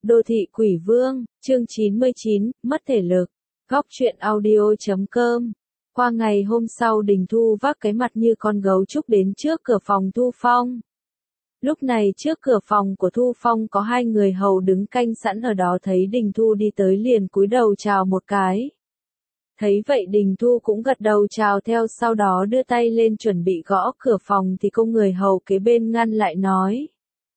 Đô thị quỷ vương, chương 99, mất thể lực. Góc truyện audio.com. Qua ngày hôm sau Đình Thu vác cái mặt như con gấu trúc đến trước cửa phòng Thu Phong. Lúc này trước cửa phòng của Thu Phong có hai người hầu đứng canh sẵn ở đó, thấy Đình Thu đi tới liền cúi đầu chào một cái. Thấy vậy Đình Thu cũng gật đầu chào theo, sau đó đưa tay lên chuẩn bị gõ cửa phòng thì cô người hầu kế bên ngăn lại nói.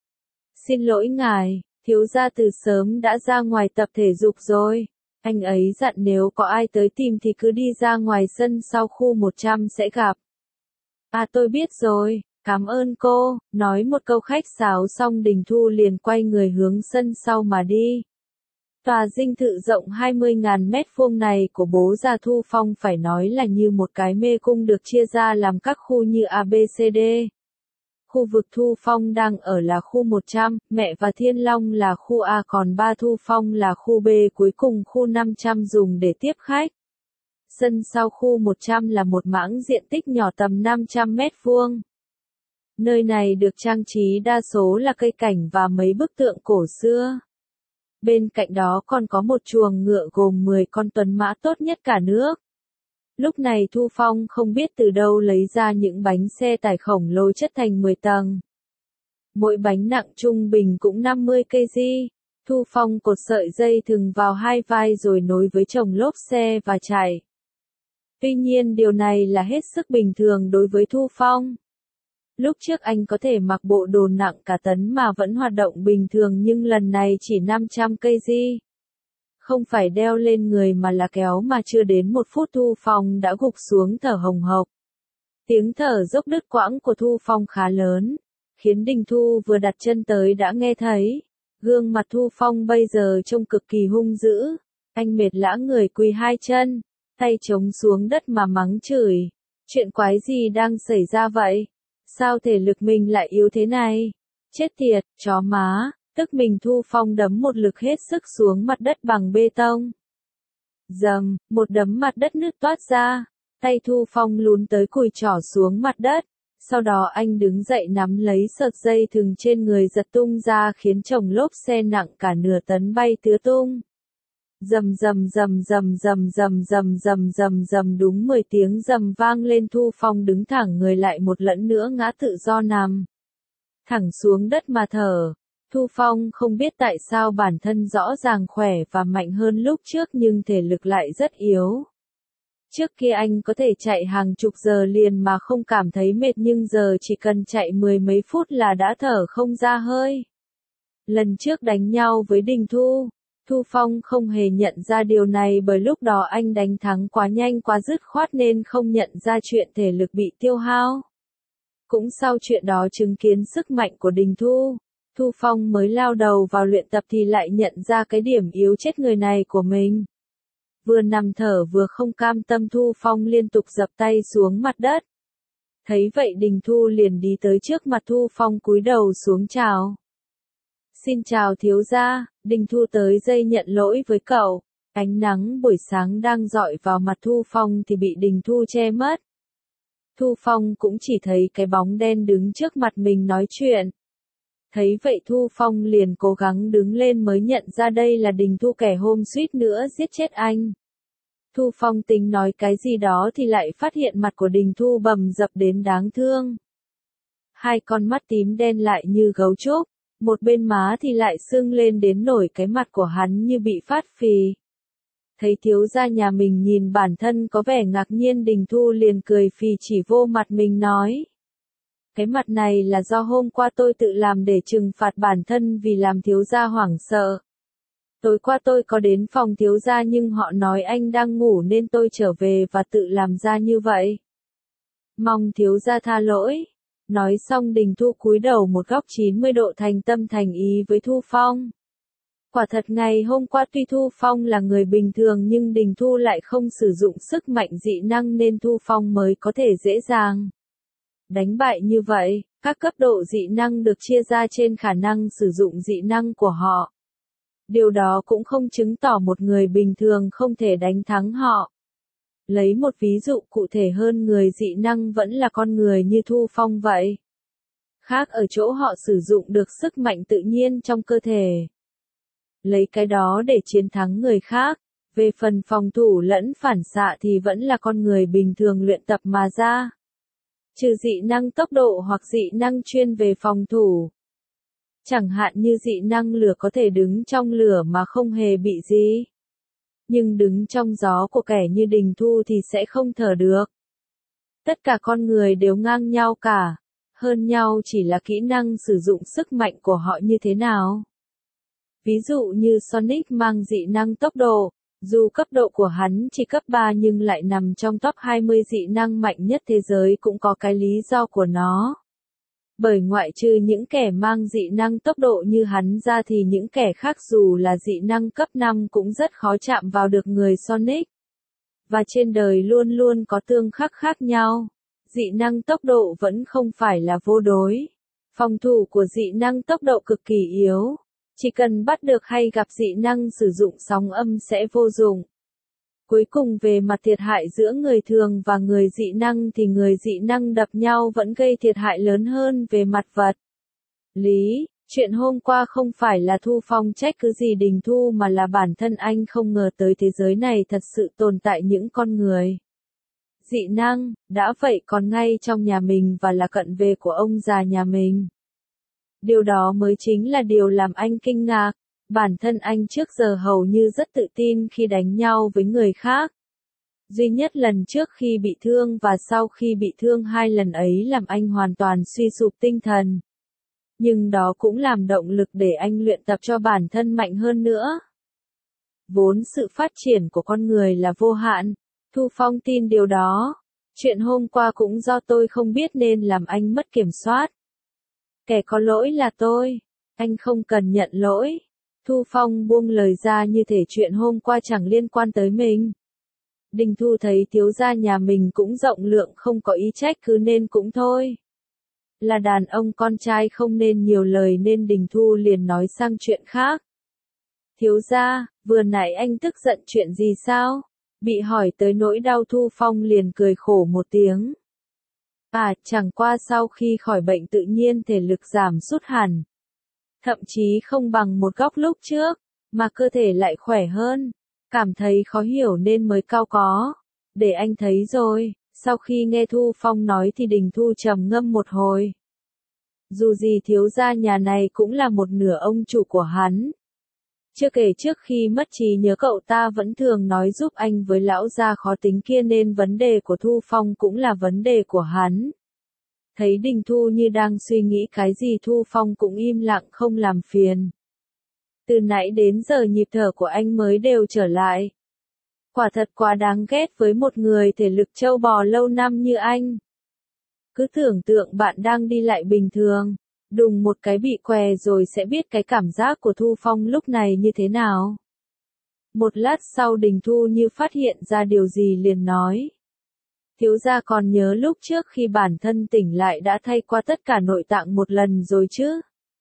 Xin lỗi ngài, thiếu gia từ sớm đã ra ngoài tập thể dục rồi. Anh ấy dặn nếu có ai tới tìm thì cứ đi ra ngoài sân sau khu 100 sẽ gặp. À tôi biết rồi, cảm ơn cô. Nói một câu khách sáo xong Đình Thu liền quay người hướng sân sau mà đi. Tòa dinh thự rộng 20.000 mét vuông này của bố già Thu Phong phải nói là như một cái mê cung được chia ra làm các khu như ABCD. Khu vực Thu Phong đang ở là khu 100, Mẹ và Thiên Long là khu A, còn Ba Thu Phong là khu B, cuối cùng khu 500 dùng để tiếp khách. Sân sau khu 100 là một mảng diện tích nhỏ tầm 500 mét vuông. Nơi này được trang trí đa số là cây cảnh và mấy bức tượng cổ xưa. Bên cạnh đó còn có một chuồng ngựa gồm 10 con tuấn mã tốt nhất cả nước. Lúc này Thu Phong không biết từ đâu lấy ra những bánh xe tải khổng lồ chất thành 10 tầng. Mỗi bánh nặng trung bình cũng 50 kg. Thu Phong cột sợi dây thừng vào hai vai rồi nối với chồng lốp xe và chạy. Tuy nhiên điều này là hết sức bình thường đối với Thu Phong. Lúc trước anh có thể mặc bộ đồ nặng cả tấn mà vẫn hoạt động bình thường, nhưng lần này chỉ 500 kg. Không phải đeo lên người mà là kéo, mà chưa đến một phút Thu Phong đã gục xuống thở hồng hộc. Tiếng thở dốc đứt quãng của Thu Phong khá lớn, khiến Đình Thu vừa đặt chân tới đã nghe thấy. Gương mặt Thu Phong bây giờ trông cực kỳ hung dữ. Anh mệt lả người quỳ hai chân, tay chống xuống đất mà mắng chửi. Chuyện quái gì đang xảy ra vậy? Sao thể lực mình lại yếu thế này? Chết tiệt, chó má. Tức mình Thu Phong đấm một lực hết sức xuống mặt đất bằng bê tông. Dầm, một đấm mặt đất nứt toát ra. Tay Thu Phong lún tới cùi trỏ xuống mặt đất. Sau đó anh đứng dậy nắm lấy sợi dây thừng trên người giật tung ra, khiến chồng lốp xe nặng cả nửa tấn bay tứ tung. Rầm rầm rầm rầm rầm rầm rầm rầm rầm rầm, đúng 10 tiếng rầm vang lên. Thu Phong đứng thẳng người lại một lần nữa ngã tự do nằm thẳng xuống đất mà thở. Thu Phong không biết tại sao bản thân rõ ràng khỏe và mạnh hơn lúc trước nhưng thể lực lại rất yếu. Trước kia anh có thể chạy hàng chục giờ liền mà không cảm thấy mệt, nhưng giờ chỉ cần chạy mười mấy phút là đã thở không ra hơi. Lần trước đánh nhau với Đình Thu, Thu Phong không hề nhận ra điều này, bởi lúc đó anh đánh thắng quá nhanh quá dứt khoát nên không nhận ra chuyện thể lực bị tiêu hao. Cũng sau chuyện đó chứng kiến sức mạnh của Đình Thu, Thu Phong mới lao đầu vào luyện tập thì lại nhận ra cái điểm yếu chết người này của mình. Vừa nằm thở vừa không cam tâm, Thu Phong liên tục dập tay xuống mặt đất. Thấy vậy Đình Thu liền đi tới trước mặt Thu Phong cúi đầu xuống chào. Xin chào thiếu gia. Đình Thu tới giây nhận lỗi với cậu. Ánh nắng buổi sáng đang rọi vào mặt Thu Phong thì bị Đình Thu che mất. Thu Phong cũng chỉ thấy cái bóng đen đứng trước mặt mình nói chuyện. Thấy vậy Thu Phong liền cố gắng đứng lên mới nhận ra đây là Đình Thu, kẻ hôm suýt nữa giết chết anh. Thu Phong tính nói cái gì đó thì lại phát hiện mặt của Đình Thu bầm dập đến đáng thương. Hai con mắt tím đen lại như gấu trúc, một bên má thì lại sưng lên đến nổi cái mặt của hắn như bị phát phì. Thấy thiếu gia nhà mình nhìn bản thân có vẻ ngạc nhiên, Đình Thu liền cười phì chỉ vô mặt mình nói. Cái mặt này là do hôm qua tôi tự làm để trừng phạt bản thân vì làm thiếu gia hoảng sợ. Tối qua tôi có đến phòng thiếu gia nhưng họ nói anh đang ngủ nên tôi trở về và tự làm ra như vậy. Mong thiếu gia tha lỗi. Nói xong Đình Thu cúi đầu một góc 90 độ thành tâm thành ý với Thu Phong. Quả thật ngày hôm qua tuy Thu Phong là người bình thường nhưng Đình Thu lại không sử dụng sức mạnh dị năng nên Thu Phong mới có thể dễ dàng đánh bại như vậy. Các cấp độ dị năng được chia ra trên khả năng sử dụng dị năng của họ. Điều đó cũng không chứng tỏ một người bình thường không thể đánh thắng họ. Lấy một ví dụ cụ thể hơn, người dị năng vẫn là con người như Thu Phong vậy. Khác ở chỗ họ sử dụng được sức mạnh tự nhiên trong cơ thể. lấy cái đó để chiến thắng người khác. Về phần phòng thủ lẫn phản xạ thì vẫn là con người bình thường luyện tập mà ra. Trừ dị năng tốc độ hoặc dị năng chuyên về phòng thủ. Chẳng hạn như dị năng lửa có thể đứng trong lửa mà không hề bị gì. Nhưng đứng trong gió của kẻ như Đình Thu thì sẽ không thở được. Tất cả con người đều ngang nhau cả. Hơn nhau chỉ là kỹ năng sử dụng sức mạnh của họ như thế nào. Ví dụ như Sonic mang dị năng tốc độ. Dù cấp độ của hắn chỉ cấp 3 nhưng lại nằm trong top 20 dị năng mạnh nhất thế giới cũng có cái lý do của nó. Bởi ngoại trừ những kẻ mang dị năng tốc độ như hắn ra thì những kẻ khác dù là dị năng cấp 5 cũng rất khó chạm vào được người Sonic. Và trên đời luôn luôn có tương khắc khác nhau. Dị năng tốc độ vẫn không phải là vô đối. Phòng thủ của dị năng tốc độ cực kỳ yếu. Chỉ cần bắt được hay gặp dị năng sử dụng sóng âm sẽ vô dụng. Cuối cùng về mặt thiệt hại giữa người thường và người dị năng thì người dị năng đập nhau vẫn gây thiệt hại lớn hơn về mặt vật lý. Chuyện hôm qua không phải là Thu Phong trách cứ gì Đình Thu mà là bản thân anh không ngờ tới thế giới này thật sự tồn tại những con người dị năng, đã vậy còn ngay trong nhà mình và là cận vệ của ông già nhà mình. Điều đó mới chính là điều làm anh kinh ngạc. Bản thân anh trước giờ hầu như rất tự tin khi đánh nhau với người khác. Duy nhất lần trước khi bị thương và sau khi bị thương 2 lần ấy làm anh hoàn toàn suy sụp tinh thần. Nhưng đó cũng làm động lực để anh luyện tập cho bản thân mạnh hơn nữa. Vốn sự phát triển của con người là vô hạn. Thu Phong tin điều đó. Chuyện hôm qua cũng do tôi không biết nên làm anh mất kiểm soát. Kẻ có lỗi là tôi. Anh không cần nhận lỗi. Thu Phong buông lời ra như thể chuyện hôm qua chẳng liên quan tới mình. Đình Thu thấy thiếu gia nhà mình cũng rộng lượng không có ý trách cứ nên cũng thôi. Là đàn ông con trai không nên nhiều lời nên Đình Thu liền nói sang chuyện khác. Thiếu gia, vừa nãy anh tức giận chuyện gì sao? Bị hỏi tới nỗi đau Thu Phong liền cười khổ một tiếng. Chẳng qua sau khi khỏi bệnh tự nhiên thể lực giảm sút hẳn. Thậm chí không bằng một góc lúc trước, mà cơ thể lại khỏe hơn. Cảm thấy khó hiểu nên mới cau có. Để anh thấy rồi, sau khi nghe Thu Phong nói thì Đình Thu trầm ngâm một hồi. Dù gì thiếu gia nhà này cũng là một nửa ông chủ của hắn. Chưa kể trước khi mất trí nhớ cậu ta vẫn thường nói giúp anh với lão gia khó tính kia nên vấn đề của Thu Phong cũng là vấn đề của hắn. Thấy Đình Thu như đang suy nghĩ cái gì Thu Phong cũng im lặng không làm phiền. Từ nãy đến giờ nhịp thở của anh mới đều trở lại. Quả thật quá đáng ghét với một người thể lực trâu bò lâu năm như anh. Cứ tưởng tượng bạn đang đi lại bình thường, đùng một cái bị què rồi sẽ biết cái cảm giác của Thu Phong lúc này như thế nào. Một lát sau Đình Thu như phát hiện ra điều gì liền nói. Thiếu gia còn nhớ lúc trước khi bản thân tỉnh lại đã thay qua tất cả nội tạng một lần rồi chứ?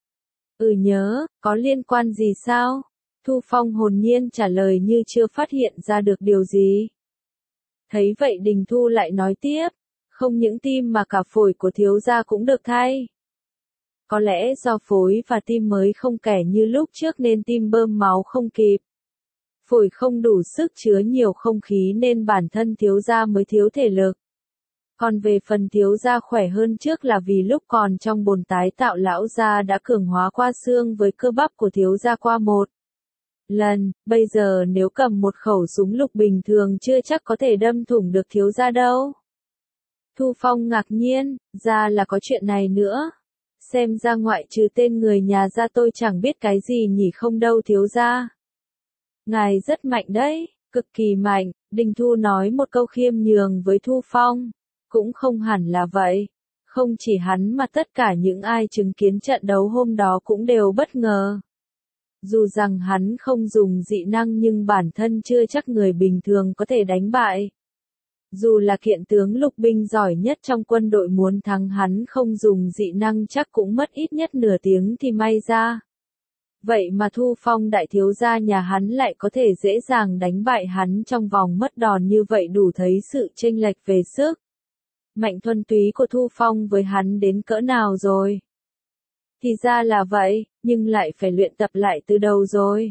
Nhớ, có liên quan gì sao? Thu Phong hồn nhiên trả lời như chưa phát hiện ra được điều gì. Thấy vậy Đình Thu lại nói tiếp, không những tim mà cả phổi của thiếu gia cũng được thay. Có lẽ do phổi và tim mới không kể như lúc trước nên tim bơm máu không kịp. Phổi không đủ sức chứa nhiều không khí nên bản thân thiếu gia mới thiếu thể lực. Còn về phần thiếu gia khỏe hơn trước là vì lúc còn trong bồn tái tạo lão gia đã cường hóa qua xương với cơ bắp của thiếu gia qua một lần, bây giờ nếu cầm một khẩu súng lục bình thường chưa chắc có thể đâm thủng được thiếu gia đâu. Thu Phong ngạc nhiên, ra là có chuyện này nữa. Xem ra ngoại trừ tên người nhà gia tôi chẳng biết cái gì nhỉ không đâu thiếu gia. Ngài rất mạnh đấy, cực kỳ mạnh, Đình Thu nói một câu khiêm nhường với Thu Phong. Cũng không hẳn là vậy. Không chỉ hắn mà tất cả những ai chứng kiến trận đấu hôm đó cũng đều bất ngờ. Dù rằng hắn không dùng dị năng nhưng bản thân chưa chắc người bình thường có thể đánh bại. Dù là kiện tướng lục binh giỏi nhất trong quân đội muốn thắng hắn không dùng dị năng chắc cũng mất ít nhất nửa tiếng thì may ra. Vậy mà Thu Phong đại thiếu gia nhà hắn lại có thể dễ dàng đánh bại hắn trong vòng mất đòn như vậy đủ thấy sự chênh lệch về sức mạnh thuần túy của Thu Phong với hắn đến cỡ nào rồi. Thì ra là vậy, nhưng lại phải luyện tập lại từ đầu rồi.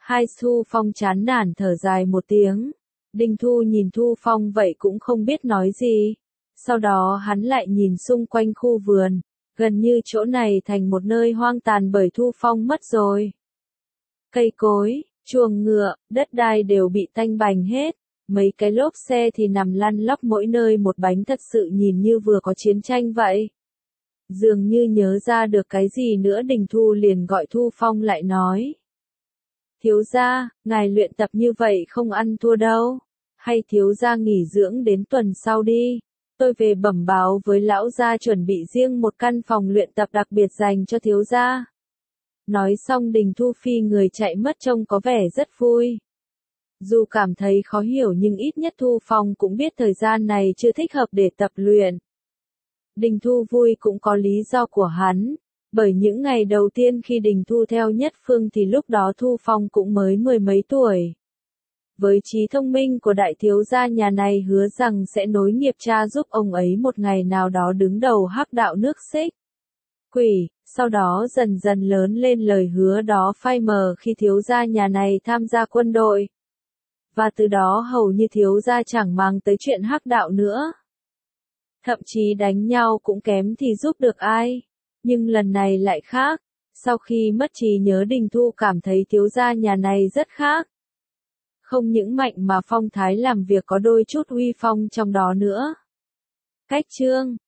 Hai Thu Phong chán nản thở dài một tiếng. Đinh Thu nhìn Thu Phong vậy cũng không biết nói gì. Sau đó hắn lại nhìn xung quanh khu vườn, gần như chỗ này thành một nơi hoang tàn bởi Thu Phong mất rồi. Cây cối, chuồng ngựa, đất đai đều bị tanh bành hết, mấy cái lốp xe thì nằm lăn lóc mỗi nơi một bánh, thật sự nhìn như vừa có chiến tranh vậy. Dường như nhớ ra được cái gì nữa, Đình Thu liền gọi Thu Phong lại nói. Thiếu gia, ngài luyện tập như vậy không ăn thua đâu. Hay thiếu gia nghỉ dưỡng đến tuần sau đi. Tôi về bẩm báo với lão gia chuẩn bị riêng một căn phòng luyện tập đặc biệt dành cho thiếu gia. Nói xong Đình Thu phi người chạy mất, trông có vẻ rất vui. Dù cảm thấy khó hiểu nhưng ít nhất Thu Phong cũng biết thời gian này chưa thích hợp để tập luyện. Đình Thu vui cũng có lý do của hắn. Bởi những ngày đầu tiên khi Đình Thu theo Nhất Phương thì lúc đó Thu Phong cũng mới 10 mấy tuổi. Với trí thông minh của đại thiếu gia nhà này hứa rằng sẽ nối nghiệp cha, giúp ông ấy một ngày nào đó đứng đầu hắc đạo nước Xích Quỷ, sau đó dần dần lớn lên, lời hứa đó phai mờ khi thiếu gia nhà này tham gia quân đội. Và từ đó hầu như thiếu gia chẳng mang tới chuyện hắc đạo nữa. Thậm chí đánh nhau cũng kém thì giúp được ai. Nhưng lần này lại khác. Sau khi mất trí nhớ, Đình Thu cảm thấy thiếu gia nhà này rất khác. Không những mạnh mà phong thái làm việc có đôi chút uy phong trong đó nữa. Cách chương